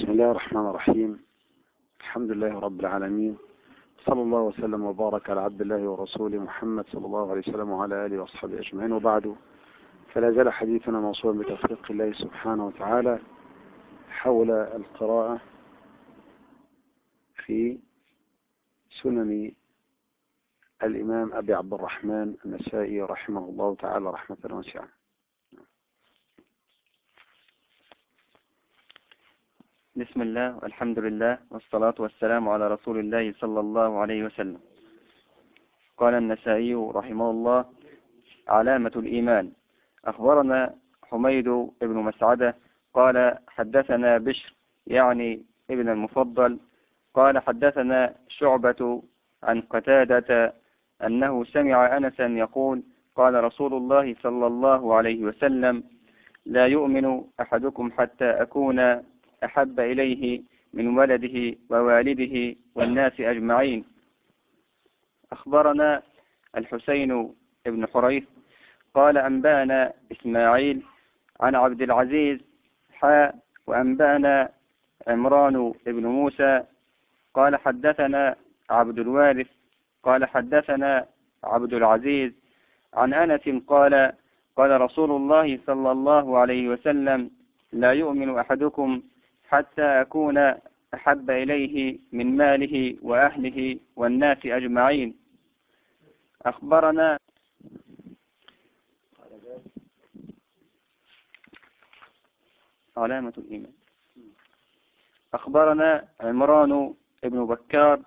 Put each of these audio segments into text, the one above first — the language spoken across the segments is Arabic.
بسم الله الرحمن الرحيم. الحمد لله رب العالمين، صلى الله وسلم وبارك على عبد الله ورسوله محمد صلى الله عليه وسلم وعلى آله وأصحابه أجمعين، وبعد، فلا زال حديثنا موصولا بتوفيق الله سبحانه وتعالى حول القراءة في سنن الإمام أبي عبد الرحمن النسائي رحمه الله تعالى رحمة واسعة. بسم الله والحمد لله والصلاة والسلام على رسول الله صلى الله عليه وسلم. قال النسائي رحمه الله: علامة الإيمان. أخبرنا حميد بن مسعدة قال حدثنا بشر يعني ابن المفضل قال حدثنا شعبة عن قتادة أنه سمع أنسا يقول: قال رسول الله صلى الله عليه وسلم: لا يؤمن أحدكم حتى أكون أحب إليه من ولده ووالده والناس أجمعين. أخبرنا الحسين بن حريث قال أنبأنا إسماعيل عن عبد العزيز وأنبأنا عمران بن موسى قال حدثنا عبد الوارث قال حدثنا عبد العزيز عن أنس قال: قال رسول الله صلى الله عليه وسلم: لا يؤمن أحدكم حتى أكون أحب إليه من ماله وأهله والناس أجمعين. أخبرنا علامة الإيمان. أخبرنا عمران بن بكار: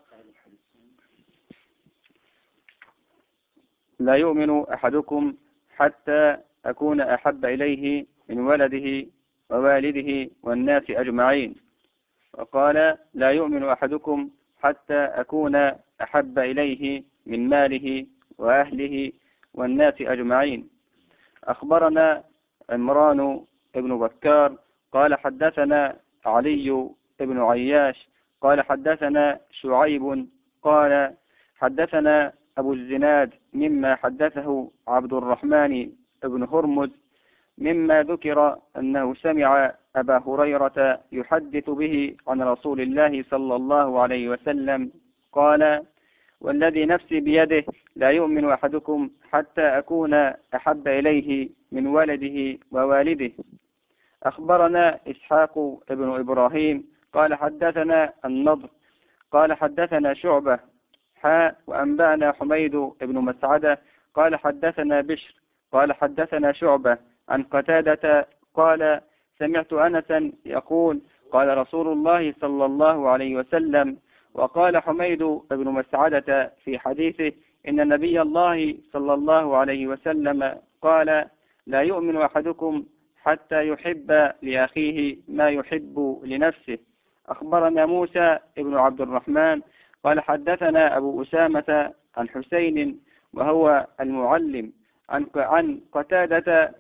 لا يؤمن أحدكم حتى أكون أحب إليه من ولده ووالده والناس أجمعين. وقال: لا يؤمن أحدكم حتى أكون أحب إليه من ماله وأهله والناس أجمعين. أخبرنا عمران بن بكار قال حدثنا علي بن عياش قال حدثنا شعيب قال حدثنا أبو الزناد مما حدثه عبد الرحمن بن هرمز مما ذكر أنه سمع أبا هريرة يحدث به عن رسول الله صلى الله عليه وسلم قال: والذي نفسي بيده لا يؤمن أحدكم حتى أكون أحب إليه من ولده ووالده. أخبرنا إسحاق بن إبراهيم قال حدثنا النضر قال حدثنا شعبة وأنبأنا حميد بن مسعدة قال حدثنا بشر قال حدثنا شعبة عن قتادة قال: سمعت أنسا يقول: قال رسول الله صلى الله عليه وسلم. وقال حميد بن مسعدة في حديثه: إن نبي الله صلى الله عليه وسلم قال: لا يؤمن أحدكم حتى يحب لأخيه ما يحب لنفسه. أخبرنا موسى بن عبد الرحمن قال حدثنا أبو أسامة عن حسين وهو المعلم عن قتادة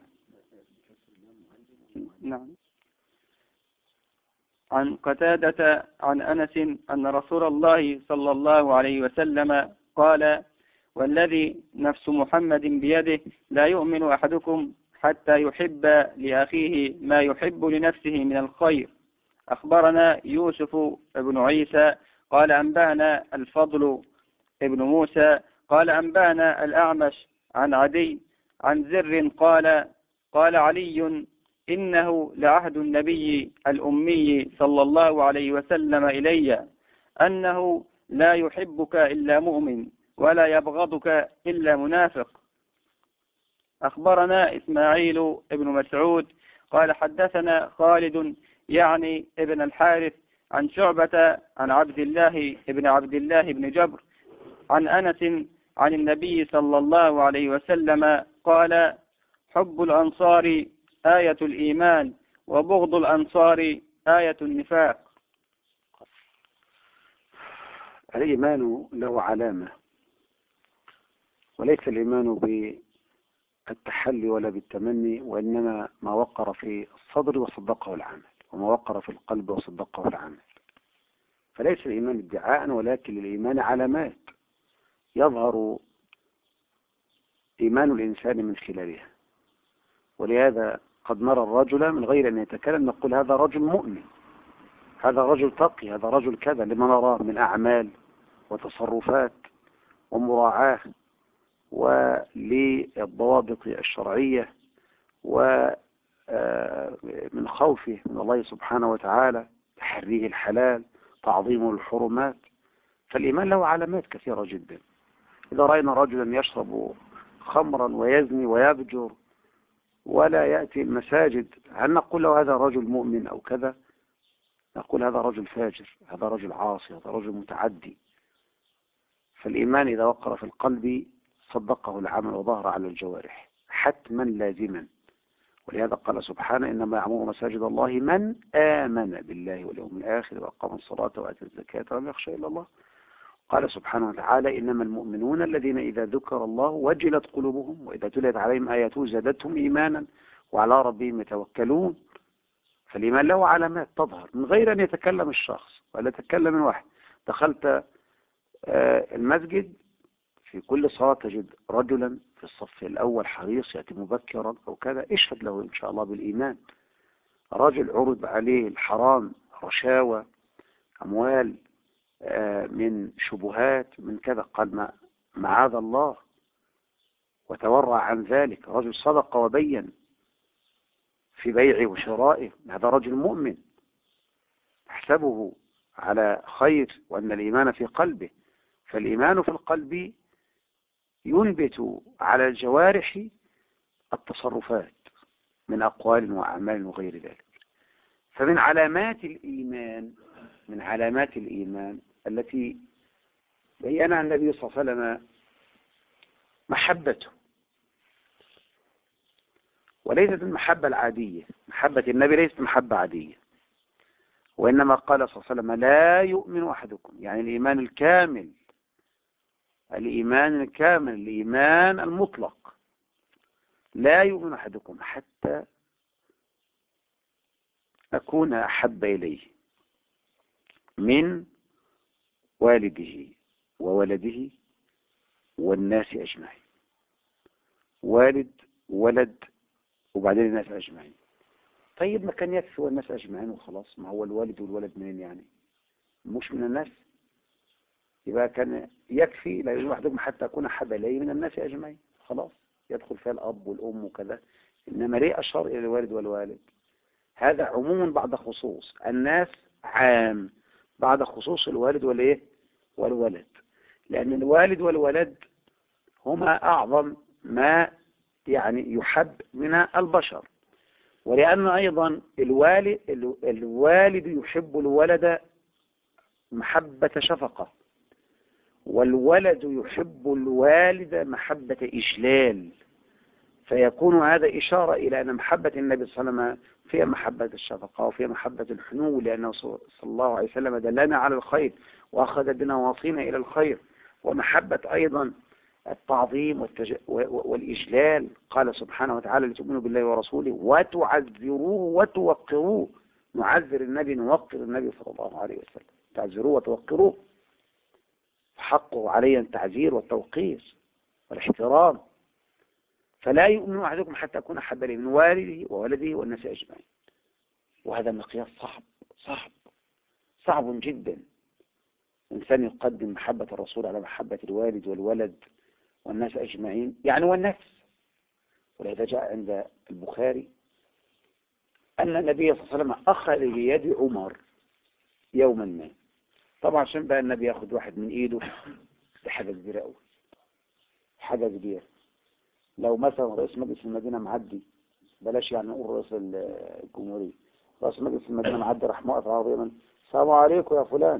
عن قتادة عن أنس أن رسول الله صلى الله عليه وسلم قال: والذي نفس محمد بيده لا يؤمن أحدكم حتى يحب لأخيه ما يحب لنفسه من الخير. أخبرنا يوسف بن عيسى قال أنبأنا الفضل بن موسى قال أنبأنا الأعمش عن عدي عن زر قال علي: إنه لعهد النبي الأمي صلى الله عليه وسلم إلي أنه لا يحبك إلا مؤمن ولا يبغضك إلا منافق. أخبرنا إسماعيل بن مسعود قال حدثنا خالد يعني ابن الحارث عن شعبة عن عبد الله بن جبر عن أنس عن النبي صلى الله عليه وسلم قال: حب الأنصار آية الإيمان وبغض الأنصار آية النفاق. الإيمان له علامة، وليس الإيمان بالتحلي ولا بالتمني، وإنما ما وقر في الصدر وصدقه العمل، وما وقر في القلب وصدقه العمل. فليس الإيمان ادعاء، ولكن الإيمان علامات يظهر إيمان الإنسان من خلالها. ولهذا قد نرى الرجل من غير أن يتكلم نقول هذا رجل مؤمن، هذا رجل تقي، هذا رجل كذا، لما نراه من أعمال وتصرفات ومراعاة وللضوابط الشرعية ومن خوفه من الله سبحانه وتعالى، تحريه الحلال، تعظيمه الحرمات. فالإيمان له علامات كثيرة جدا. إذا رأينا رجلا يشرب خمرا ويزني ويبجر ولا يأتي المساجد، هل نقول له هذا رجل مؤمن أو كذا؟ نقول هذا رجل فاجر، هذا رجل عاصي، هذا رجل متعدي. فالإيمان إذا وقر في القلب صدقه العمل وظهر على الجوارح حتما لازما. ولهذا قال سبحانه: إنما يعمر مساجد الله من آمن بالله واليوم الآخر وأقام الصلاة وآتى الزكاة ولم يخشى إلا الله. قال سبحانه وتعالى: إنما المؤمنون الذين إذا ذكر الله وجلت قلوبهم وإذا تليت عليهم آياته زادتهم إيمانا وعلى ربهم يتوكلون. فالإيمان له علامات تظهر من غير أن يتكلم الشخص ولا يتكلم من واحد. دخلت المسجد، في كل صلاة تجد رجلا في الصف الأول حريص يأتي مبكرا أو كذا، اشهد له إن شاء الله بالإيمان. رجل عرض عليه الحرام، رشاوى، أموال، من شبهات، من كذا، قال معاذ الله وتورع عن ذلك. رجل صدق وبين في بيعه وشرائه، هذا رجل مؤمن تحسبه على خير وأن الإيمان في قلبه. فالإيمان في القلب ينبت على الجوارح التصرفات من أقوال وأعمال وغير ذلك. فمن علامات الإيمان، من علامات الإيمان التي بيّنها النبي صلى الله عليه وسلم محبته، وليست المحبة العادية. محبة النبي ليست محبة عادية، وإنما قال صلى الله عليه وسلم: لا يؤمن أحدكم، يعني الإيمان الكامل، الإيمان الكامل، الإيمان المطلق. لا يؤمن أحدكم حتى أكون أحب إليه من والده وولده والناس أجمعين. والد، ولد، وبعدين الناس أجمعين. طيب ما كان يكفي والناس أجمعين وخلاص؟ ما هو الوالد والولد منين يعني؟ مش من الناس؟ يبقى كان يكفي لا يؤمن أحدكم حتى أكون أحب إليه من الناس أجمعين، خلاص يدخل فيها الأب والأم وكذا. إنما ليه أشار إلى الوالد والوالد؟ هذا عموم بعد خصوص، الناس عام بعد خصوص الوالد والإيه والولد، لأن الوالد والولد هما أعظم ما يعني يحب من البشر. ولأن أيضا الوالد يحب الولد محبة شفقة، والولد يحب الوالد محبة إجلال. فيكون هذا إشارة إلى أن محبة النبي صلى الله عليه وسلم فيها محبة الشفقة وفيها محبة الحنو، لأنه صلى الله عليه وسلم دلنا على الخير وأخذ بنا واصينا إلى الخير. ومحبة أيضا التعظيم والإجلال. قال سبحانه وتعالى: لتؤمنوا بالله ورسوله وتعذروه وتوقروه. نعذر النبي، نوقر النبي صلى الله عليه وسلم. تعذروه وتوقروه، حقه علينا التعذير والتوقير والاحترام. فلا يؤمن أحدكم حتى أكون أحب إليه من والده وولده والناس أجمعين. وهذا مقياس صعب جدا. إنسان يقدم محبة الرسول على محبة الوالد والولد والناس أجمعين، يعني والنفس. ولهذا جاء عند البخاري أن النبي صلى الله عليه وسلم أخذ بيد عمر يوما ما. طبعا عشان بقى النبي ياخد واحد من إيده دي حاجة كبيرة أوي، حاجة كبيرة. لو مثلا رئيس مجلس المدينة معدي، بلاش يعني نقول رئيس الجمهورية، رئيس مجلس المدينة معدي راح موقف العربية من: السلام عليكم يا فلان.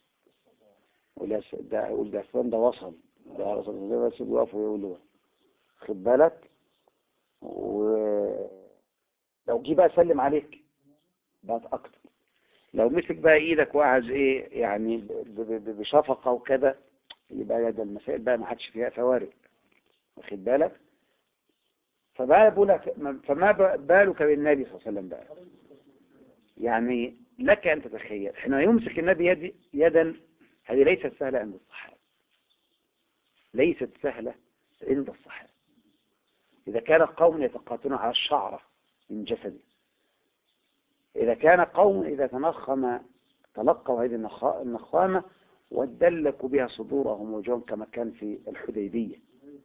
ده يقول ده فلان ده وصل، ده رئيس المدينة، بس يقف ويقول له خد بالك. ولو جه بقى سلم عليك بقت أكتر. لو مسك بقى إيدك وقعد إيه يعني بشفقة وكذا، يبقى ده المسائل بقى ما حدش فيها فوارق، واخد بالك. فما بالك بالنبي صلى الله عليه وسلم بقى؟ يعني لك أن تتخيل حين يمسك النبي يدا، هذه ليست سهلة عند الصحابة، ليست سهلة عند الصحابة. إذا كان قوم يتقاتلون على الشعرة من جسده، إذا كان قوم إذا تنخم تلقوا هذه النخامة ودلكوا بها صدورهم وجوههم كما كان في الحديبية.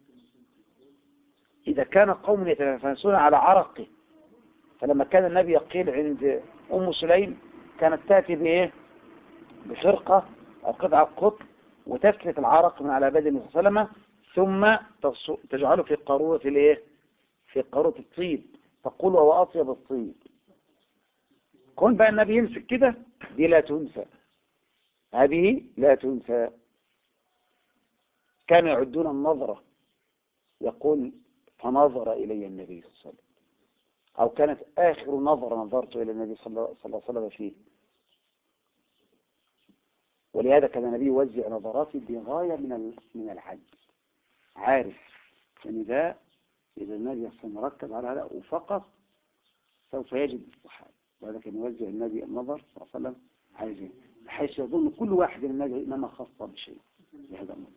إذا كان قوم يتنافسون على عرقه، فلما كان النبي يقيل عند أم سليم كانت تأتي بإيه؟ بخرقة أو قطعة قطن وتسلت العرق من على بدن النبي صلى الله عليه وسلم، ثم تجعله في قارورة الإيه؟ في قارورة الطيب، تقول وهو أطيب الطيب. كون بقى النبي يمسك كده، دي لا تنسى، هذه لا تنسى. كانوا يعدون النظرة، يقول فنظر إلي النبي صلى الله عليه وسلم، أو كانت آخر نظرة نظرت إلى النبي صلى الله عليه وسلم فيه. ولهذا كان النبي يوزع نظراته بغاية من العجز، عارف يعني ده إذا النبي مركز على هذا وفقط سوف يجد الصحابة. وهذا كان يوزع النبي النظر صلى الله عليه وسلم عايزين، بحيث يظن كل واحد من النبي إنما خاصة بشيء بهذا النظر.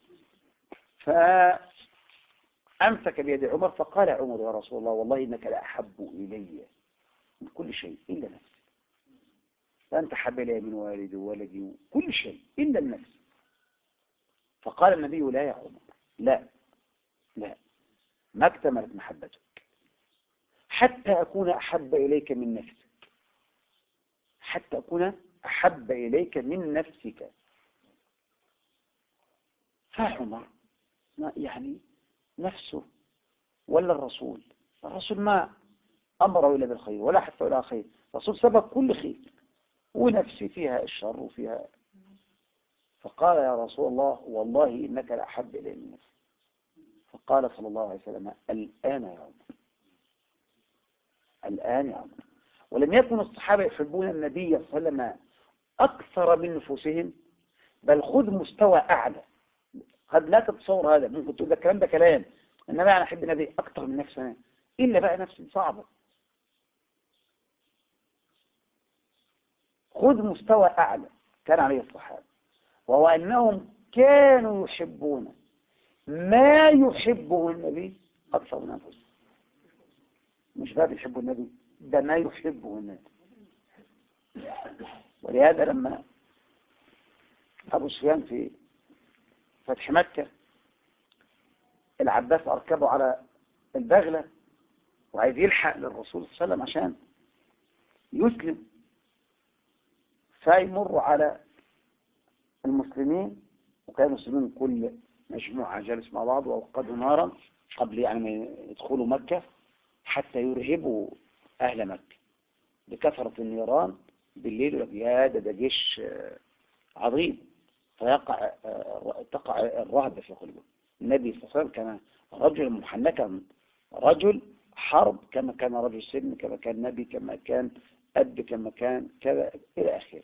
فأمسك بيد عمر فقال عمر يا رسول الله والله إنك لأحب إلي من كل شيء إلا نفسي، فأنت حب لي من والدي وولدي وكل شيء إلا النفس. فقال النبي لا يا عمر، لا ما اكتملت محبتك حتى أكون أحب إليك من نفسك، حتى أكون أحب إليك من نفسك. فعمر يعني نفسه ولا الرسول ما أمره إلا بالخير ولا حتى إلى خير، الرسول سبب كل خير ونفسي فيها الشر وفيها. فقال يا رسول الله والله إنك لأحب إلي من نفسي. فقال صلى الله عليه وسلم الآن يا عمر، الآن يا عمر. ولم يكن الصحابة يحبون النبي صلى الله عليه وسلم أكثر من نفوسهم، بل خذ مستوى أعلى. قد لا تتصور هذا، ممكن تقول الكلام ده كلام، إنما أنا أحب النبي أكثر من نفسنا، إلا بقى نفسي صعبة. خذ مستوى أعلى كان عليه الصحابة، وهو أنهم كانوا يحبون ما يحبه النبي أكثر من أنفسهم. مش بقى يحبوا النبي، ده ما يحبه النبي. ولهذا لما أبو سفيان في فتح مكة العباس أركبه على البغلة وعايز يلحق للرسول صلى الله عليه وسلم عشان يسلم، فيمر على المسلمين، وكان المسلمين كل مجموعة جالس مع بعض وأوقدوا نارا قبل يعني ما يدخلوا مكة حتى يرهبوا أهل مكة بكثرة النيران بالليل. يا ده جيش عظيم، تقع الرهبة في قلوبهم. النبي صلى الله عليه وسلم كان رجل محنكا، رجل حرب، كما كان رجل سلم، كما كان نبي، كما كان أب، كما كان كذا إلى آخره.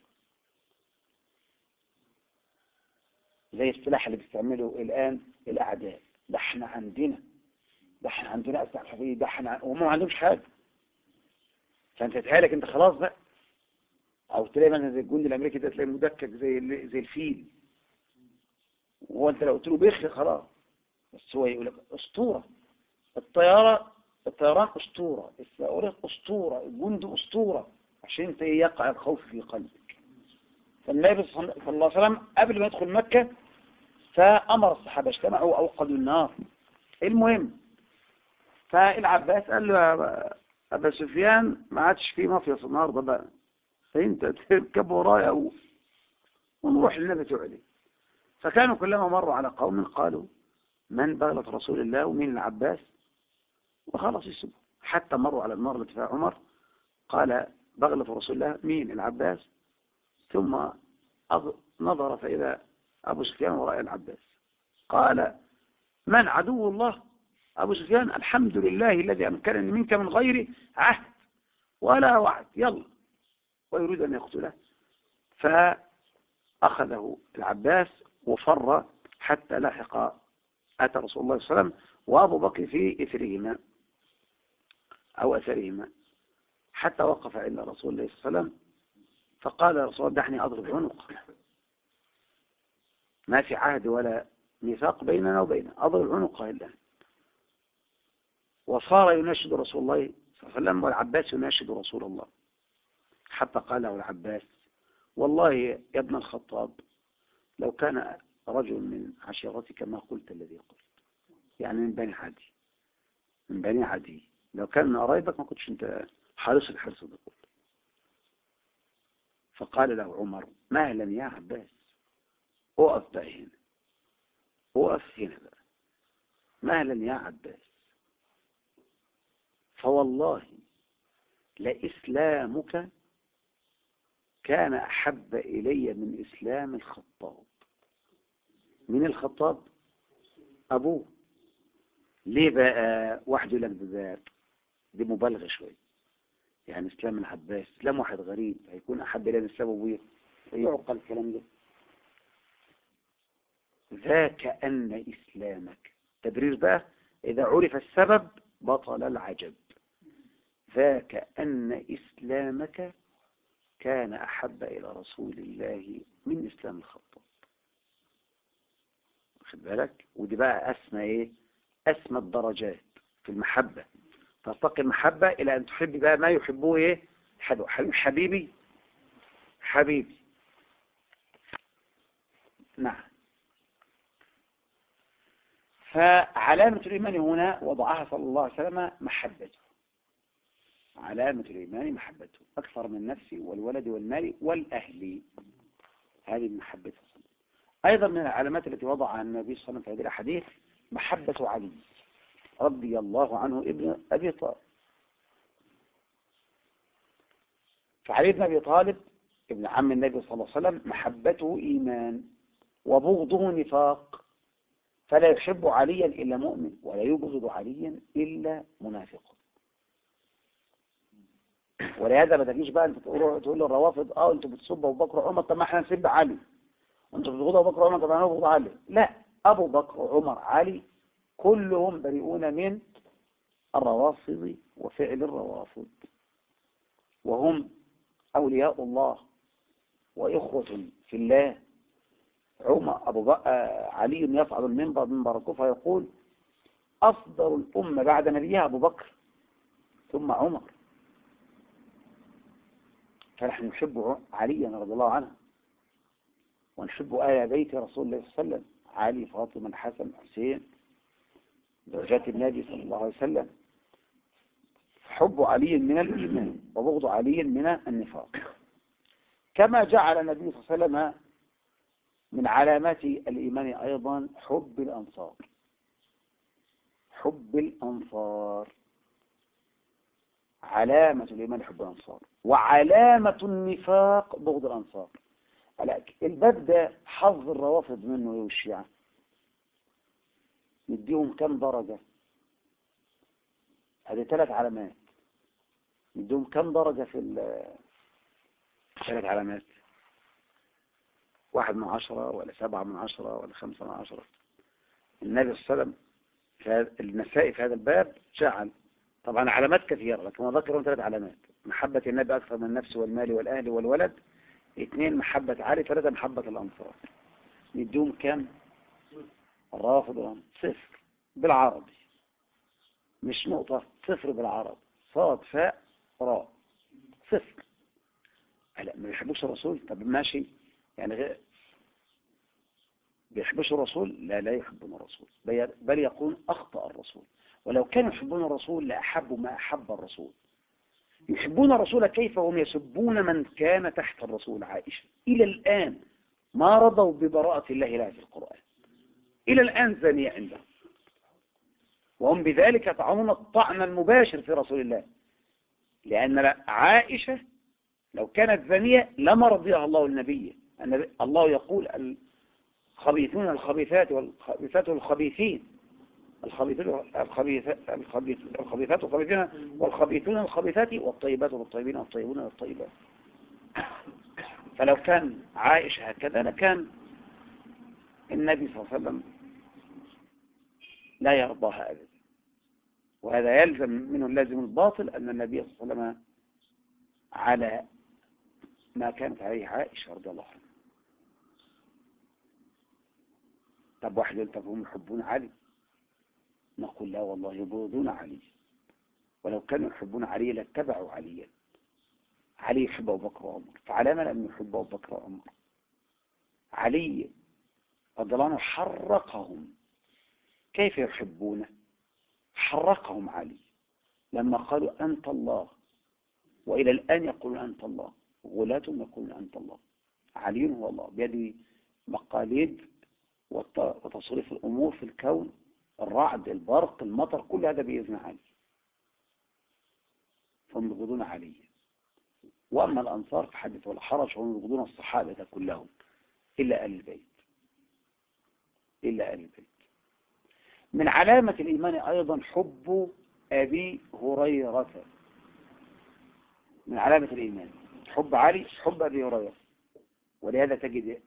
زي السلاح اللي بيستعمله الآن الأعداء، ده احنا عندنا أسلحة حربية، ده احنا وهم ما عندهمش حاجة. فأنت تتهالك أنت خلاص بقى، أو تلاقي مثلا زي الجندي الأمريكي ده تلاقي مدكك زي الفيل، وأنت لو قلت له بيخ خلاص. بس هو يقول لك أسطورة، الطيران أسطورة، الصواريخ أسطورة، الجند أسطورة، عشان انت يقع الخوف في قلبك. فالنبي صلى الله عليه وسلم قبل ما يدخل مكة فأمر الصحابة اجتمعوا وأوقدوا النار. المهم فالعباس قال له يا أبا سفيان ما عادش في مفيص النهارده بقى، فانت تركب ورايا ونروح للنبي تعلي. فكانوا كلما مروا على قوم قالوا من بغلة رسول الله ومين العباس، وخلاص يسبوا. حتى مروا على النار التي فيها عمر، قال بغلة رسول الله مين العباس، ثم نظر فإذا أبو سفيان وراء العباس. قال من عدو الله؟ أبو سفيان الحمد لله الذي أمكنني منك من غير عهد ولا وعد، يلا، ويريد أن يقتله. فأخذه العباس وفر حتى لحق أتى رسول الله صلى الله عليه وسلم وأبو بكر في إثرهما أو أثرهما، حتى وقف عند رسول الله صلى الله عليه وسلم فقال يا رسول الله دعني أضرب عنق، ما في عهد ولا ميثاق بيننا وبينه، أضرب عنقه إلا. وصار يناشد رسول الله صلى الله عليه وسلم والعباس يناشد رسول الله، حتى قال له العباس والله يا ابن الخطاب لو كان رجل من عشيرتك ما قلت الذي قلت، يعني من بني عدي، من بني عدي، لو كان من قرايبك ما كنتش انت حارس الحرص ده كله. فقال له عمر مهلا يا عباس، اقف بقى هنا، اقف هنا بقى، مهلا يا عباس، فوالله لإسلامك كان أحب إلي من إسلام الخطاب. من الخطاب؟ أبوه. ليه بقى؟ واحد يقول لك دي مبالغة شوية، يعني إسلام العباس إسلام واحد غريب هيكون أحب إلي من إسلام أبوه؟ يعقل الكلام ده؟ ذاك أن إسلامك، تبرير بقى، إذا عرف السبب بطل العجب. ذاك أن إسلامك كان أحب إلى رسول الله من إسلام الخطاب. واخد بالك؟ ودي بقى أسمى إيه؟ أسمى الدرجات في المحبة. ترتقي المحبة إلى أن تحب بقى ما يحبه إيه؟ حبيبي حبيبي. نعم. فعلامة الإيمان هنا وضعها صلى الله عليه وسلم محبته. علامة الإيمان محبته أكثر من نفسي والولد والمال والأهل، هذه محبته. أيضا من العلامات التي وضعها النبي صلى الله عليه وسلم في هذه الأحاديث محبة علي رضي الله عنه ابن أبي طالب. فعلي بن أبي طالب ابن عم النبي صلى الله عليه وسلم محبته إيمان وبغضه نفاق، فلا يحب عليا إلا مؤمن ولا يبغض عليا إلا منافق. ولهذا ما تجيش بقى انت تقول للروافض انتوا بتسبوا ابو بكر وعمر، طب ما احنا نسب علي، وانتوا بتبغضوا ابو بكر وعمر، طب احنا نبغض علي. لا، ابو بكر وعمر علي كلهم بريئون من الروافض وفعل الروافض، وهم اولياء الله واخوة في الله. علي يصعد المنبر منبر الكوفة يقول افضل الامه بعد نبيها ابو بكر ثم عمر. فنحن نحب عليا رضي الله عنه، ونحب آل بيت رسول الله صلى الله عليه وسلم، علي فاطمة الحسن حسين زوجات النبي صلى الله عليه وسلم. حب علي من الإيمان وبغض علي من النفاق. كما جعل النبي صلى الله عليه وسلم من علامات الإيمان أيضا حب الأنصار. حب الأنصار علامة الإيمان حب الأنصار، وعلامة النفاق بغض الأنصار. الباب ده حظ الروافض منه والشيعة، نديهم كم درجة؟ هذه 3 علامات. نديهم كم درجة في 3 علامات؟ 1/10 ولا 7/10 ولا 5/10؟ النبي صلى الله عليه وسلم النسائي في هذا الباب جعل طبعا علامات كثيرة، لكن هو ذكرهم 3 علامات: محبة النبي أكثر من النفس والمال والأهل والولد، 2 محبة علي، 3 محبة الأنصار. نديهم كم؟ الرافض 0 بالعربي، مش نقطة، 0 بالعربي، صاد فاء راء، 0. لا، ما بيحبوش الرسول. طب ماشي، يعني بيحبوش الرسول؟ لا يحبون الرسول، بل يقول أخطأ الرسول. ولو كانوا يحبون الرسول لأحبوا ما أحب الرسول. يحبون الرسول كيف وهم يسبون من كان تحت الرسول؟ عائشة إلى الآن ما رضوا ببراءة الله لها في القرآن، إلى الآن زانية عندهم، وهم بذلك يطعنون الطعن المباشر في رسول الله. لأن عائشة لو كانت زانية لما رضيها الله النبي. الله يقول الخبيثون الخبيثات والخبيثات الخبيثين، الخبيثات الخبيثين والخبيثون الخبيثات والطيبات والطيبين والطيبون والطيبات. فلو كان عائشة هكذا لكان النبي صلى الله عليه وسلم لا يرضاها أبدا. وهذا يلزم منه اللازم الباطل أن النبي صلى الله عليه وسلم على ما كانت عليه عائشة رضي الله عنها. طب واحد يقول طب هم يحبون علي؟ نقول لا والله، يبغضون علي، ولو كانوا يحبون علي لاتبعوا عليا. علي يحب أبو بكر وعمر، فعلى من أن يحب أبو بكر وعمر؟ علي رضي الله عنه حرقهم. كيف يحبونه؟ حرقهم علي لما قالوا أنت الله، وإلى الآن يقولون أنت الله، غلاتهم يقولون أنت الله. علي هو الله، بيده مقاليد وتصريف الأمور في الكون، الرعد، البرق، المطر، كل هذا بإذن علي، فهم يبغضون علي. وأما الأنصار فحدث ولا حرج، هم يبغضون الصحابة كلهم إلا آل البيت، إلا آل البيت. من علامة الإيمان أيضا حب أبي هريرة، من علامة الإيمان حب علي، حب أبي هريرة. ولهذا تجد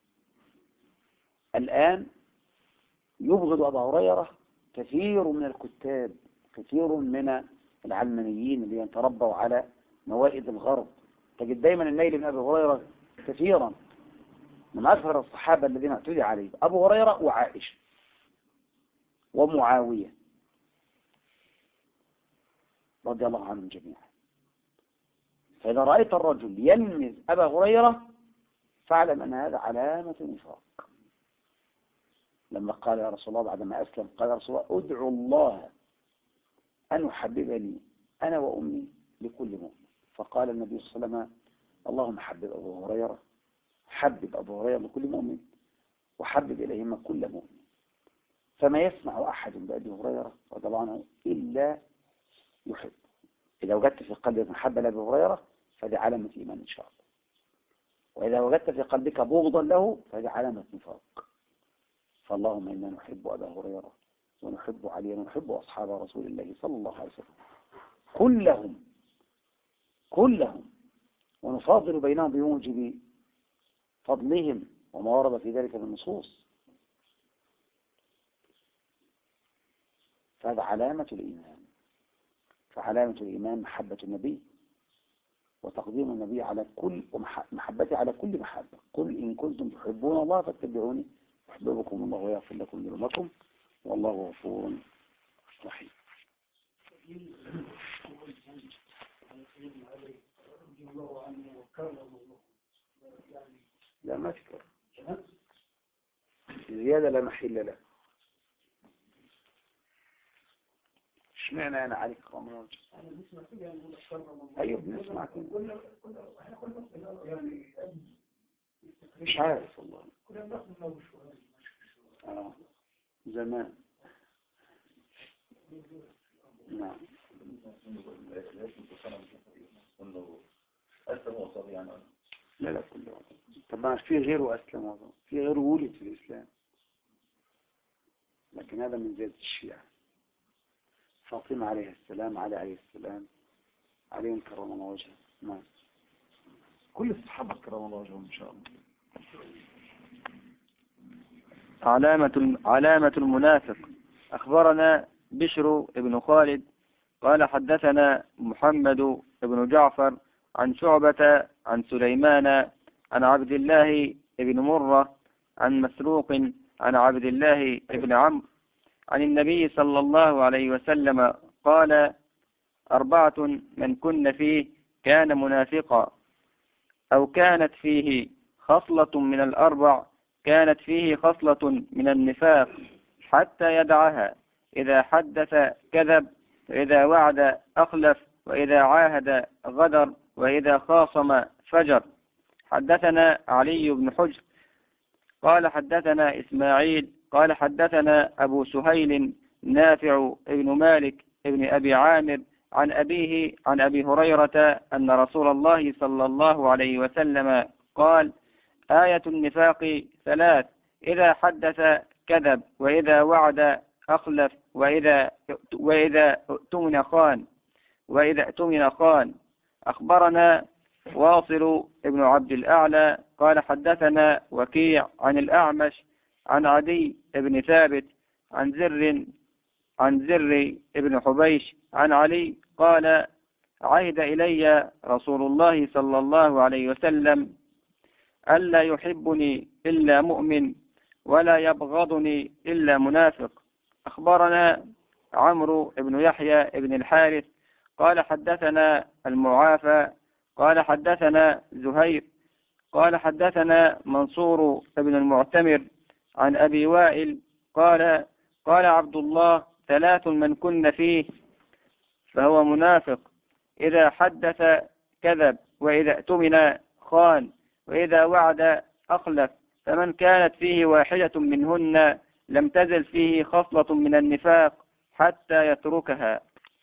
الآن يبغض أبا هريرة كثير من الكتاب، كثير من العلمانيين اللي يتربوا على موائد الغرب. تجد دايما النيل من أبي هريرة كثيرا، من أكثر الصحابة الذين اعتدي عليه أبو هريرة وعائشة ومعاوية رضي الله عنهم جميعا. فإذا رأيت الرجل يلمز أبا هريرة فاعلم أن هذا علامة نفاق. لما قال يا رسول الله بعدما أسلم، قال يا رسول الله ادعو الله أن يحببني أنا وأمي لكل مؤمن. فقال النبي صلى الله عليه وسلم اللهم حبب أبو هريرة، حبب أبو هريرة لكل مؤمن، وحبب إليهما كل مؤمن. فما يسمع أحد بأبي هريرة رضي الله عنه إلا يحب. إذا وجدت في قلبك محبة لأبي هريرة فهذه علامة إيمان إن شاء الله، وإذا وجدت في قلبك بغضا له فهذه علامة نفاق. فاللهم إنا نحب أبا هريرة ونحب علي ونحب أصحاب رسول الله صلى الله عليه وسلم كلهم ونفاضل بينهم بموجب فضلهم وما ورد في ذلك من النصوص. فهذا علامة الإيمان. فعلامة الإيمان محبة النبي وتقديم النبي على كل، ومحبته على كل محبة. قل إن كنتم تحبون الله فاتبعوني يحببكم الله ويغفر لكم ذنوبكم والله غفور رحيم. لا ما تكر زيادة لا محل له. اشمعنى أنا عليك رمضان؟ أيوة بنسمع كنا. مش عارف والله. زمان. نعم. لا كله. طبعا في غيره أسلم وضع. في غيره ولد في الإسلام، لكن هذا من زيادة الشيعة. فاطمة عليه السلام، علي عليه السلام، عليهم كرم الله وجهه. نعم. كل الصحابة كرم الله وجههم إن شاء الله. علامة المنافق. أخبرنا بشر بن خالد قال حدثنا محمد بن جعفر عن شعبة عن سليمان عن عبد الله بن مرة عن مسروق عن عبد الله بن عمرو عن النبي صلى الله عليه وسلم قال 4 من كن فيه كان منافقا، أو كانت فيه خصلة من 4 كانت فيه خصلة من النفاق حتى يدعها: إذا حدث كذب، وإذا وعد أخلف، وإذا عاهد غدر، وإذا خاصم فجر. حدثنا علي بن حجر قال حدثنا إسماعيل قال حدثنا أبو سهيل نافع ابن مالك ابن أبي عامر عن أبيه عن أبي هريرة أن رسول الله صلى الله عليه وسلم قال: آية النفاق 3: إذا حدث كذب، وإذا وعد أخلف، وإذا اؤتمن خان. أخبرنا واصل ابن عبد الأعلى قال حدثنا وكيع عن الأعمش عن عدي بن ثابت عن زر ابن حبيش عن علي قال: عهد إلي رسول الله صلى الله عليه وسلم ألا يحبني إلا مؤمن ولا يبغضني إلا منافق. أخبرنا عمرو بن يحيى بن الحارث قال حدثنا المعافى قال حدثنا زهير قال حدثنا منصور بن المعتمر عن أبي وائل قال قال عبد الله: 3 من كن فيه فهو منافق، إذا حدث كذب، وإذا اؤتمن خان، وإذا وعد أخلف. فمن كانت فيه واحدة منهن لم تزل فيه خصلة من النفاق حتى يتركها.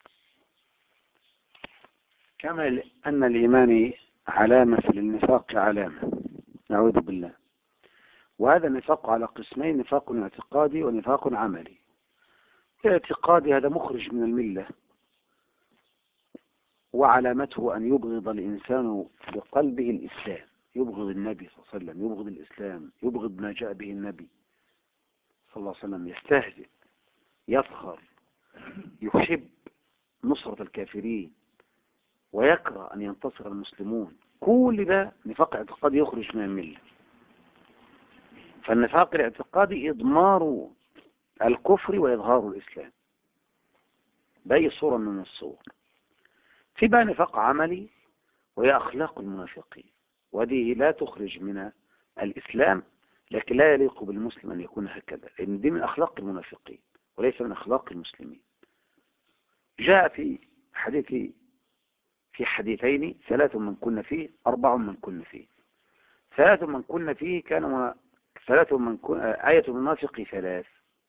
كما أن الإيمان علامة للنفاق علامة، نعوذ بالله. وهذا النفاق على قسمين: نفاق اعتقادي ونفاق عملي. الاعتقادي هذا مخرج من الملة، وعلامته أن يبغض الإنسان بقلبه الإسلام، يبغض النبي صلى الله عليه وسلم، يبغض الإسلام، يبغض ما جاء به النبي صلى الله عليه وسلم، يستهزئ، يسخر، يحب نصرة الكافرين، ويكره أن ينتصر المسلمون. كل ده نفاق اعتقادي يخرج من الملة. فالنفاق الاعتقادي إضمار الكفر وإظهار الإسلام بأي صورة من الصور. في بقى نفاق عملي، وهي أخلاق المنافقين، وهذه لا تخرج من الإسلام، لكن لا يليق بالمسلم أن يكون هكذا، لأن دي من أخلاق المنافقين وليس من أخلاق المسلمين. جاء في حديثين: 3 من كن فيه، 4 من كن فيه. 3 من كن فيه كانوا 3 من كن آية المنافق 3: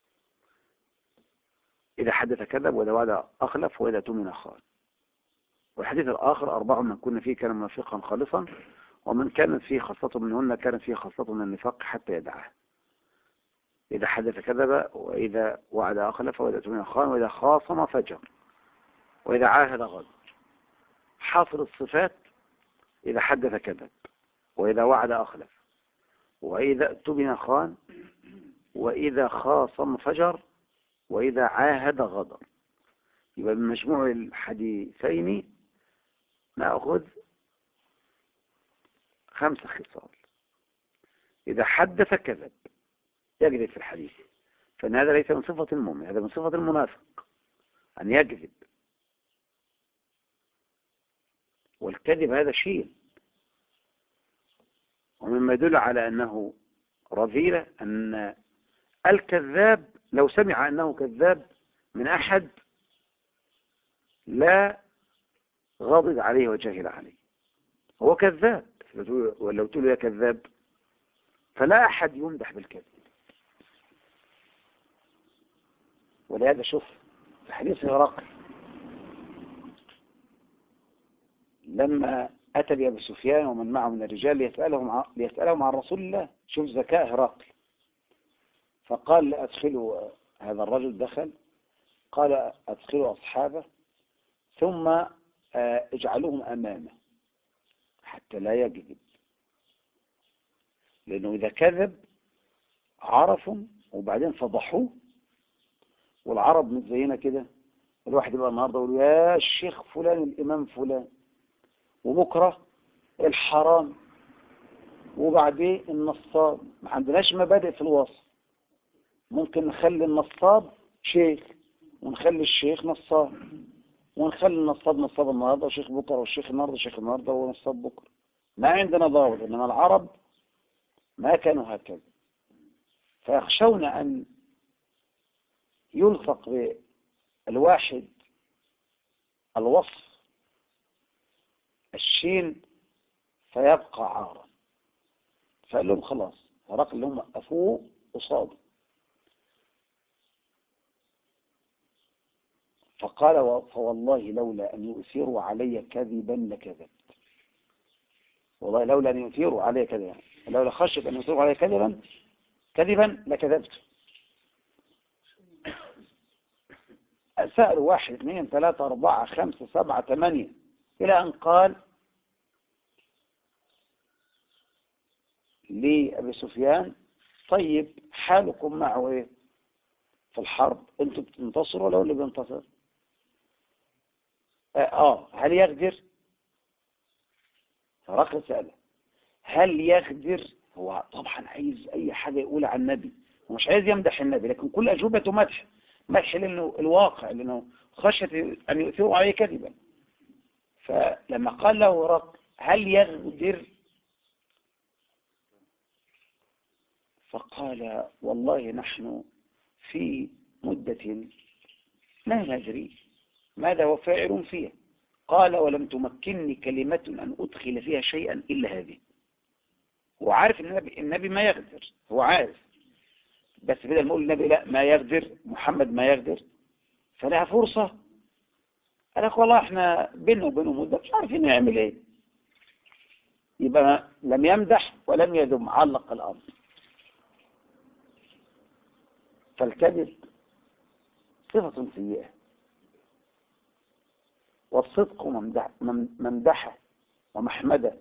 إذا حدث كذب، وإذا وعد أخلف، وإذا اؤتمن خان. والحديث الآخر: 4 من كن فيه كان منافقا خالصا، ومن كانت فيه خاصة منهن كانت فيه خاصة من النفاق حتى يدعها: إذا حدث كذب، وإذا وعد أخلف، وإذا اؤتمن خان، وإذا خاصم فجر، وإذا عاهد غدر. حاصل الصفات: إذا حدث كذب، وإذا وعد أخلف، وإذا اؤتمن خان، وإذا خاصم فجر، وإذا عاهد غدر. يبقى من مجموع الحديثين نأخذ 5 خصال. إذا حدث كذب، يكذب في الحديث، فإن هذا ليس من صفة المؤمن، هذا من صفة المنافق أن يكذب. والكذب هذا شيء، ومما يدل على أنه رذيلة أن الكذاب لو سمع أنه كذاب من أحد لا غضب عليه وجهل عليه، هو كذاب. ولو تقول يا كذاب، فلا أحد يمدح بالكذب. ولهذا شوف في حديث هرقل لما أتى بأبي سفيان ومن معه من الرجال ليسألهم عن رسول الله، شوف ذكاء هرقل، فقال: أدخلوا هذا الرجل. دخل، قال: أدخلوا أصحابه ثم اجعلوهم أمامه حتى لا يكذب، لأنه إذا كذب عرفوا وبعدين فضحوه. والعرب مش زينا كده، الواحد يبقى النهارده يقول يا الشيخ فلان الإمام فلان، وبكرة الحرام، وبعدين النصاب. ما عندناش مبادئ في الوصف. ممكن نخلي النصاب شيخ، ونخلي الشيخ نصاب، ونخلي النصاب نصاب النهارده وشيخ بكره، والشيخ النهارده شيخ النهارده ونصاب بكره. ما عندنا ضابط. انما العرب ما كانوا هكذا، فيخشون ان يلصق بالواحد الوصف الشين فيبقى عارا. فقال لهم خلاص، هرقل لهم وقفوه قصاده، فقال: فوالله لولا أن يؤثروا علي كذبا لكذبت. والله لولا أن يؤثروا علي كذبا، لولا خشيت أن يؤثروا علي كذبا لكذبت. سألوا 1 2 3 4 5 7 8 إلى أن قال لأبي سفيان: طيب حالكم معه إيه في الحرب؟ أنتم بتنتصروا ولا هو اللي بينتصر؟ هل يغدر؟ هرقل سأله هل يغدر. هو طبعا عايز أي حاجة يقول عن النبي، ومش عايز يمدح النبي، لكن كل أجوبته مدح لأنه الواقع، لأنه خشية أن يؤثروا عليه كذبا. فلما قال له هرقل هل يغدر؟ فقال والله نحن في مدة لا ندري ماذا هو فاعل فيها. قال ولم تمكنني كلمة أن أدخل فيها شيئا إلا هذه. هو عارف النبي ما يغدر، هو عارف، بس بدل ما يقول النبي لا ما يغدر، محمد ما يغدر، فلها فرصة. قال لك والله احنا بيننا وبينه مدة مش عارفين نعمل ايه. يبقى لم يمدح ولم يذم، علق الأمر. فالكذب صفة سيئة، والصدق ممدحة ومحمدة.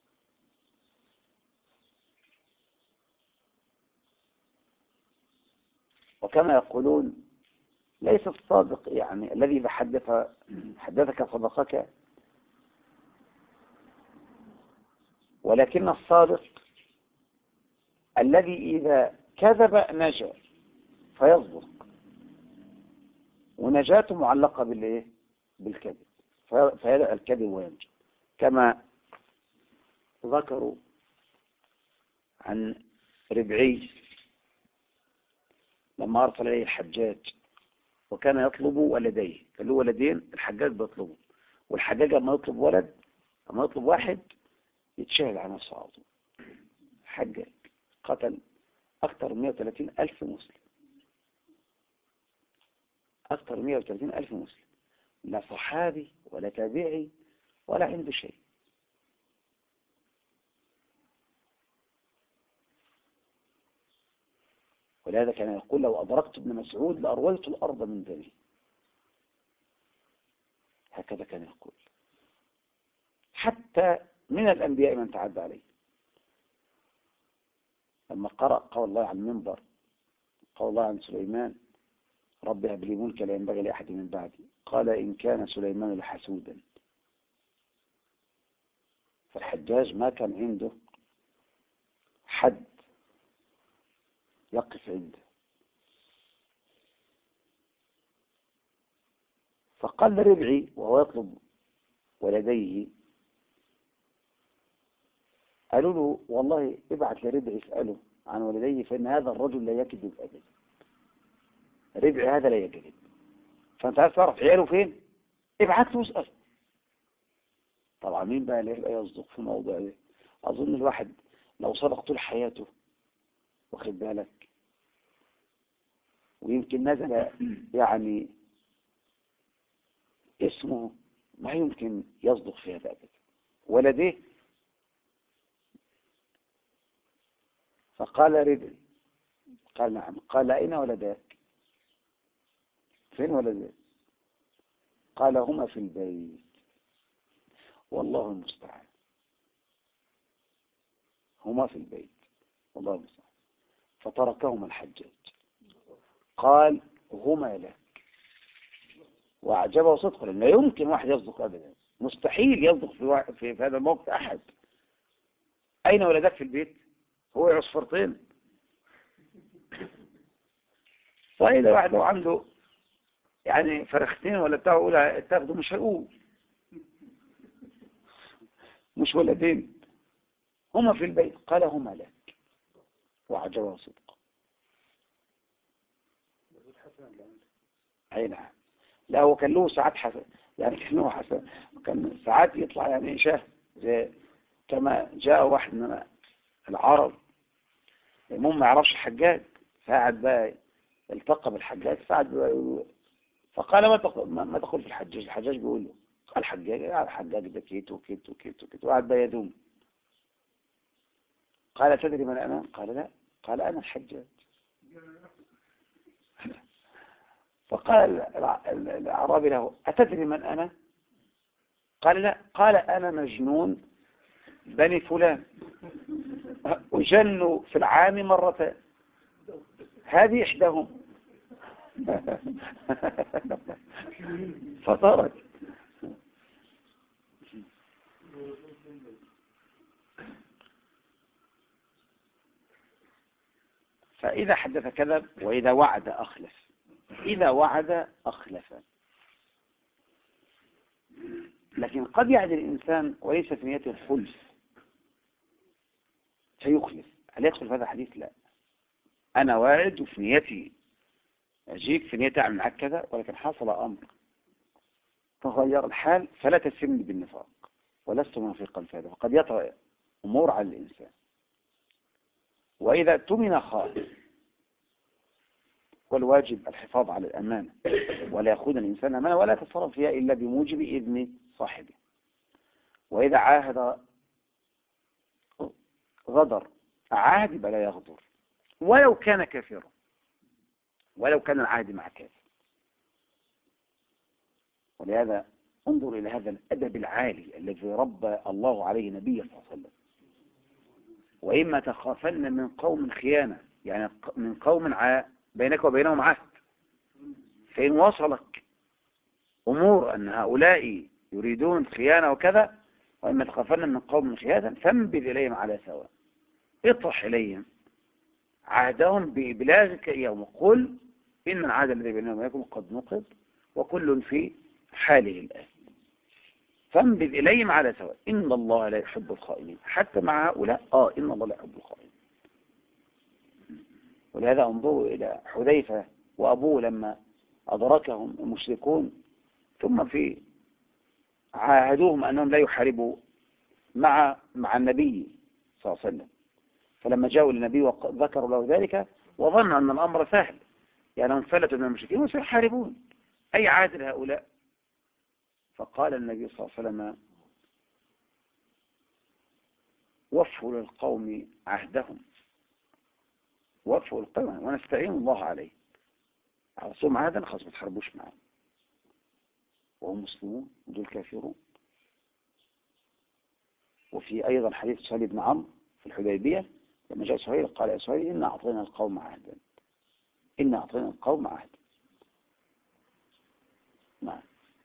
وكما يقولون ليس الصادق يعني الذي إذا حدثك صدقك، ولكن الصادق الذي إذا كذب نجا فيصدق، ونجاته معلقة بالإيه؟ بالكذب، فيدع الكذب وينجو. كما ذكروا عن ربعي لما أرسل إليه الحجاج وكان يطلب ولديه، كان له ولدين الحجاج بيطلبه، والحجاج لما يطلب ولد، لما يطلب واحد يتشهد على نفسه على طول. حجاج قتل أكثر من 130 ألف مسلم، أكثر من 130 ألف مسلم، لا صحابي ولا تابعي ولا عنده شيء. ولهذا كان يقول لو أدركت ابن مسعود لأرويت الأرض من دمه. هكذا كان يقول. حتى من الأنبياء من تعدى عليه. لما قرأ قول الله عن المنبر، قول الله عن سليمان رب هب لي ملكا لا ينبغي لأحد من بعدي، قال إن كان سليمان لحسودا. فالحجاج ما كان عنده حد يقف عنده، فقال لربعي وهو يطلب ولديه، قالوا له والله ابعث لربعي اسأله عن ولديه فإن هذا الرجل لا يكذب أبدا. ربعي هذا لا يكذب، فأنت عايز تعرف عياله فين؟ ابعث له اسأله. طبعا مين بقى اللي يبقى يصدق في الموضوع ده؟ أظن الواحد لو صدق طول حياته، واخد بالك، ويمكن نزل يعني اسمه، ما يمكن يصدق في هذا أبدا. ولديه. فقال ربعي، قال نعم. قال أين ولداك؟ فين ولداك؟ قال هما في البيت والله المستعان. هما في البيت والله المستعان. فتركهما الحجاج. قال هما لك. وأعجبه صدقه، لأن لا يمكن واحد يصدق أبدا، مستحيل يصدق في هذا الموقف أحد. أين ولدك في البيت؟ هو عصفرتين. فإذا واحد لو عنده يعني فرختين ولا بتاع أولى تاخده مش هيقول، مش ولدين. هما في البيت. قال هما لك. وأعجبه صدقه. أي نعم. لا هو كان له ساعات حسن، يعني كان له حسن، كان ساعات يطلع يعني شاه زي كما جاء واحد من العرب، المهم ما يعرفش الحجاج، فقعد بقى التقى بالحجاج، فقعد فقال ما تقول في الحجاج؟ الحجاج بيقول له قال الحجاج ده كيت وكيت وكيت وكيت، وقعد بقى يدوم. قال تدري من أنا؟ قال لا. قال أنا الحجاج. فقال الأعرابي له أتدري من أنا؟ قال لا. قال أنا مجنون بني فلان، أجن في العام مرتين، هذه إحداهم. فطرت. فإذا حدث كذب، وإذا وعد أخلف. إذا وعد أخلف. لكن قد يعد الإنسان وليس في نيته الخلف فيخلف. هل يدخل في هذا الحديث؟ لا، أنا واعد وفي نيتي أجيك، في نيتي أعمل معك كذا، ولكن حصل أمر تغير الحال فلا تسمني بالنفاق ولست منافقا في هذا، فقد يطرأ أمور على الإنسان. وإذا اؤتمن خائف، والواجب الحفاظ على الأمانة ولا يأخذ الإنسان أمانة ولا يتصرف فيها إلا بموجب إذن صاحبه. وإذا عاهد غدر، عاهد بلا يغدر ولو كان كافرا، ولو كان العهد مع كافر. ولهذا انظر إلى هذا الأدب العالي الذي ربى الله عليه نبيه صلى الله عليه وسلم. وإما تخافن من قوم خيانة، يعني من قوم بينك وبينهم عهد، فإن وصلك أمور أن هؤلاء يريدون خيانة وكذا، وإما تخافن من قوم خيانة فانبذ إليهم على سواء، اطرح إليهم عهدهم بإبلاغك إياهم، وقل إن العهد الذي بينهم وبينكم قد نقض وكل في حاله الآن، فانبذ إليهم على سواء إن الله لا يحب الخائنين. حتى مع هؤلاء إن الله لا يحب الخائنين. ولهذا انظروا إلى حذيفة وأبوه لما أدركهم المشركون ثم في عاهدوهم أنهم لا يحاربوا مع النبي صلى الله عليه وسلم، فلما جاءوا للنبي وذكروا له ذلك وظن أن الأمر سهل، يعني هم فلتوا من المشركين وسيحاربون، أي عهد لهؤلاء؟ فقال النبي صلى الله عليه وسلم وفوا للقوم عهدهم، وفوا القوم ونستعين الله عليه، عرصوهم عهدا خلاص ما تحاربوش معهم، وهم مسلمون ودول كافرون. وفي أيضا حديث سهيل بن عمرو في الحديبية لما جاء سهيل قال يا سهيل إنا أعطينا القوم عهدا، إنا أعطينا القوم عهدا. نعم.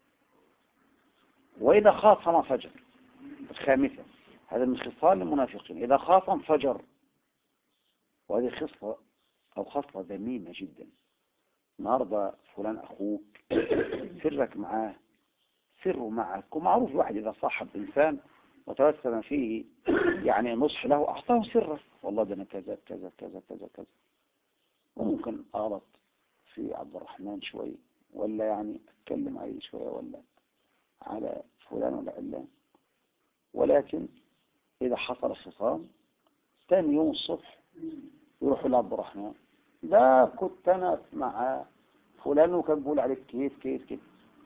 وإذا خاصم فجر، الخامسة، هذا من خصال المنافقين، إذا خاصم فجر، وهذه خصلة أو خصلة ذميمة جدا. النهارده فلان أخوك، سرك معاه، سره معك، ومعروف الواحد إذا صاحب إنسان وتوسم فيه يعني نصح له أعطاه سره، والله ده أنا كذا كذا كذا كذا كذا، وممكن أغلط في عبد الرحمن شوي، ولا يعني أتكلم عليه شوية، ولا على فلان ولا علان، ولكن إذا حصل خصام ثاني يوم الصبح يروح لعبد الرحمن ده كنت أنا مع فلان وكان بيقول عليك كيف كيف كيف،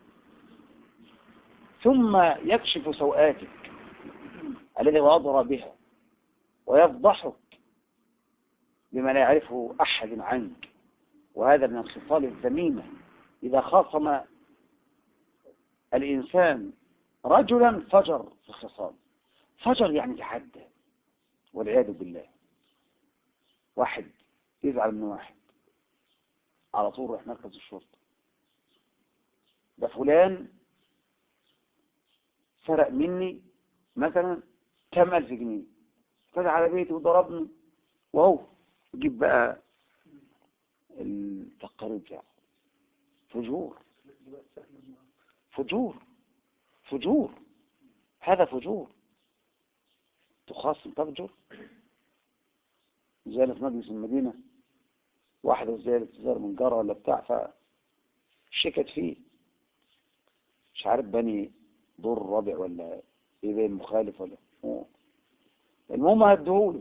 ثم يكشف سوءاتك الذي وأضرى بها ويفضحك بما لا يعرفه أحد عنك، وهذا من الخصال الذميمة. إذا خاصم الإنسان رجلا فجر في الخصام، فجر يعني تحدى والعياذ بالله. واحد يزعل من واحد على طول راح مركز الشرطة، ده فلان سرق مني مثلا كم ألف جنيه، فجأة على بيتي وضربني، وهو يجيب بقى التقارير بتاعه. فجور فجور فجور، هذا فجور. تخاصم تفجر. زي في مجلس المدينة واحدة زي من جارة ولا بتاع فشكت فيه، مش عارف بني دور رابع ولا ايه، بين مخالف ولا المهم هدهوله،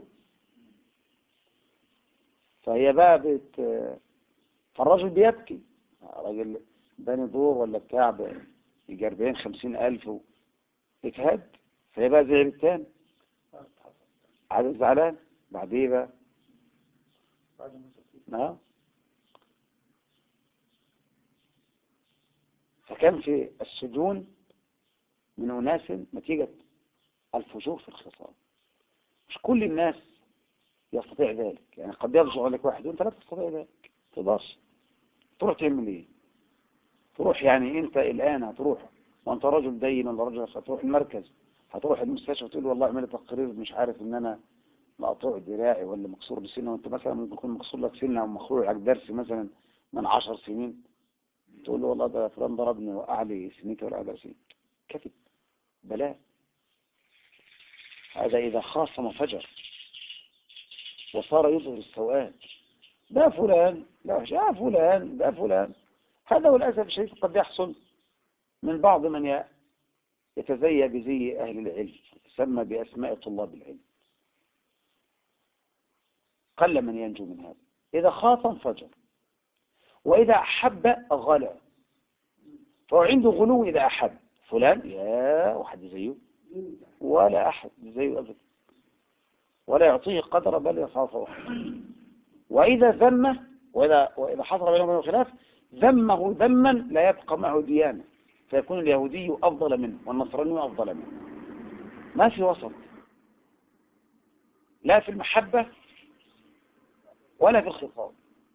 فهي بقى فالراجل بيبكي، راجل بني دور ولا بتاع يجي 40-50 ألف يتهد، فهي بقى زي التاني عادل زعلان بعد ايه بقى فكان في السجون من أناس نتيجة الفجور في الخصام. مش كل الناس يستطيع ذلك، يعني قد يفجر لك واحد وانت لا تستطيع ذلك، تقدرش تروح تعمل ايه؟ تروح يعني انت الآن هتروح وانت رجل دين ولا رجل، هتروح المركز، هتروح المستشفى وتقول والله اعمل تقرير مش عارف ان انا مقطوع دراعي ولا مكسور بسنه، وانت مثلا ممكن يكون مكسور لك سنه او مخروع لك درس مثلا من 10 سنين، تقول له والله ده فلان ضربني وقع لي سنتي ولا 10 سنين، كذب. بلاء. هذا إذا خاصم فجر وصار يظهر السوءات. ده فلان، لا يا فلان، ده فلان. هذا والأسف الشديد قد يحصل من بعض من يتزيى بزي أهل العلم، يسمى بأسماء طلاب العلم. قل من ينجو من هذا. إذا خاصم فجر، وإذا أحب غلا. فهو عنده غلو إذا أحب فلان، يا واحد زيه، ولا أحد زيه أبدا، ولا يعطيه قدر بل يصافه. وإذا ذمه، وإذا حصل بينهم وبين الخلاف ذمه ذما لا يبقى معه ديانة، فيكون اليهودي أفضل منه والنصراني أفضل منه. ما في وسط، لا في المحبة ولا في الخطاب.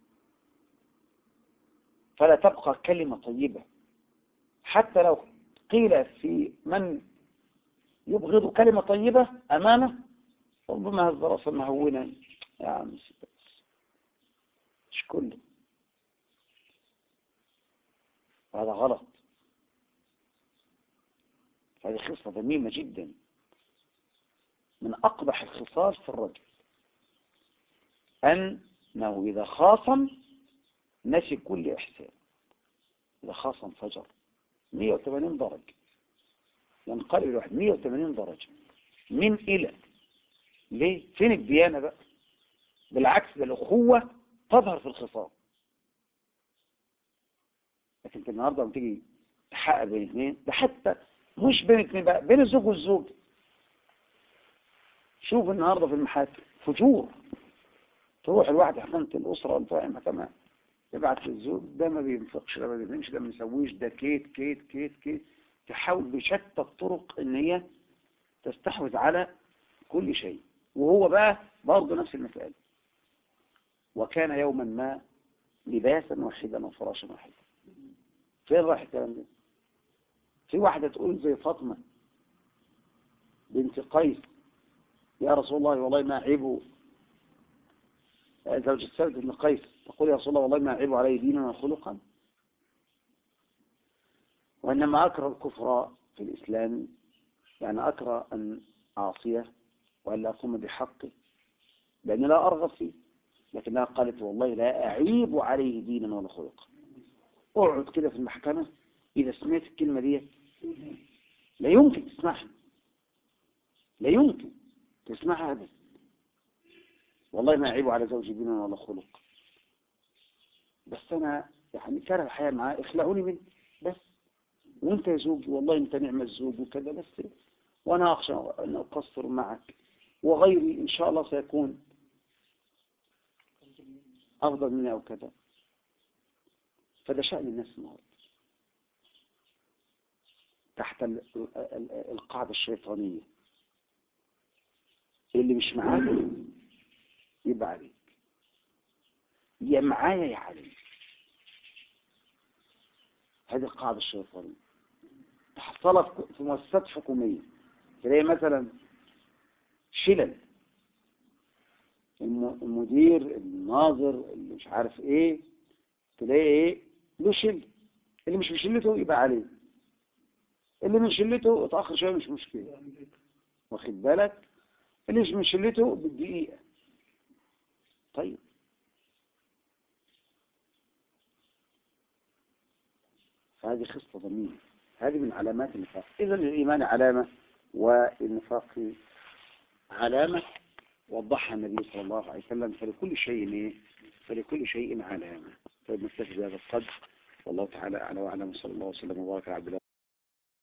فلا تبقى كلمة طيبة حتى لو قيل في من يبغض كلمة طيبة أمانة، ربما هز رأسا مهونا، يا عم مش كله. وهذا غلط. هذه خصلة ذميمة جدا، من أقبح الخصال في الرجل، أنه إذا خاصم نسي كل إحسان. إذا خاصم فجر 180 درجة، ينقلب الواحد 180 درجة من إلى. ليه؟ فين الديانة بقى؟ بالعكس، ده الأخوة تظهر في الخصام. لكن النهارده لما تيجي تحقق بين اثنين، ده حتى مش بين اثنين بقى، بين الزوج والزوج. شوف النهارده في المحاكم فجور. تروح الواحد حكمة الأسرة الفاهمة كمان، يبعت للزوج ده ما بينفقش، ده ما بينفقش، ده ما بيسويش، ده كيت كيت كيت كيت. تحاول بشتى الطرق ان هي تستحوذ على كل شيء، وهو بقى برضه نفس المسألة. وكان يوما ما لباسا واحدا وفراشا واحدا. فين راح الكلام ده؟ في واحدة تقول زي فاطمة بنت قيس، يا رسول الله والله ما عيبه، زوجة ثابت بن قيس، تقول يا رسول الله والله ما عيبه علي دينا وخلقا، وإنما أكره الكفر في الإسلام، يعني أكره أن أعصيه وأن لا أقوم بحقه لأني لا أرغب فيه. لكنها قالت والله لا أعيب عليه دينا ولا خلقا. اقعد كده في المحكمة، إذا سمعت الكلمة دي لا يمكن تسمعها، لا يمكن تسمعها هذا. والله ما أعيب على زوجي دينا ولا خلق، بس أنا يعني كره الحياة معاه، اخلعوني منه بس. وانت يا زوجي والله انت نعم الزوج وكذا، بس وانا اخشى ان اقصر معك، وغيري ان شاء الله سيكون افضل مني او كذا. فده شأن الناس النهارده تحت القاعدة الشيطانية. اللي مش معاك يبقى عليك، يا معايا يا عليك. هذه القاعدة الشيطانية تحصلت في مؤسسات حكومية. تلاقي مثلا شلل، المدير الناظر اللي مش عارف ايه، تلاقي ايه له شل، اللي مش بشلته يبقى عليه، اللي من شلته اتأخر شوية مش مشكلة، واخد بالك، اللي مش من شلته بالدقيقة. طيب فهذه خصلة ذميمة، هذه من علامات النفاق. إذا الإيمان علامة والنفاق علامة، وضحها النبي صلى الله عليه وسلم. فلكل شيء إيه؟ فلكل شيء علامة. طيب نكتفي بهذا القدر، والله تعالى أعلى وأعلم، صلى الله وسلم وبارك على عبد الله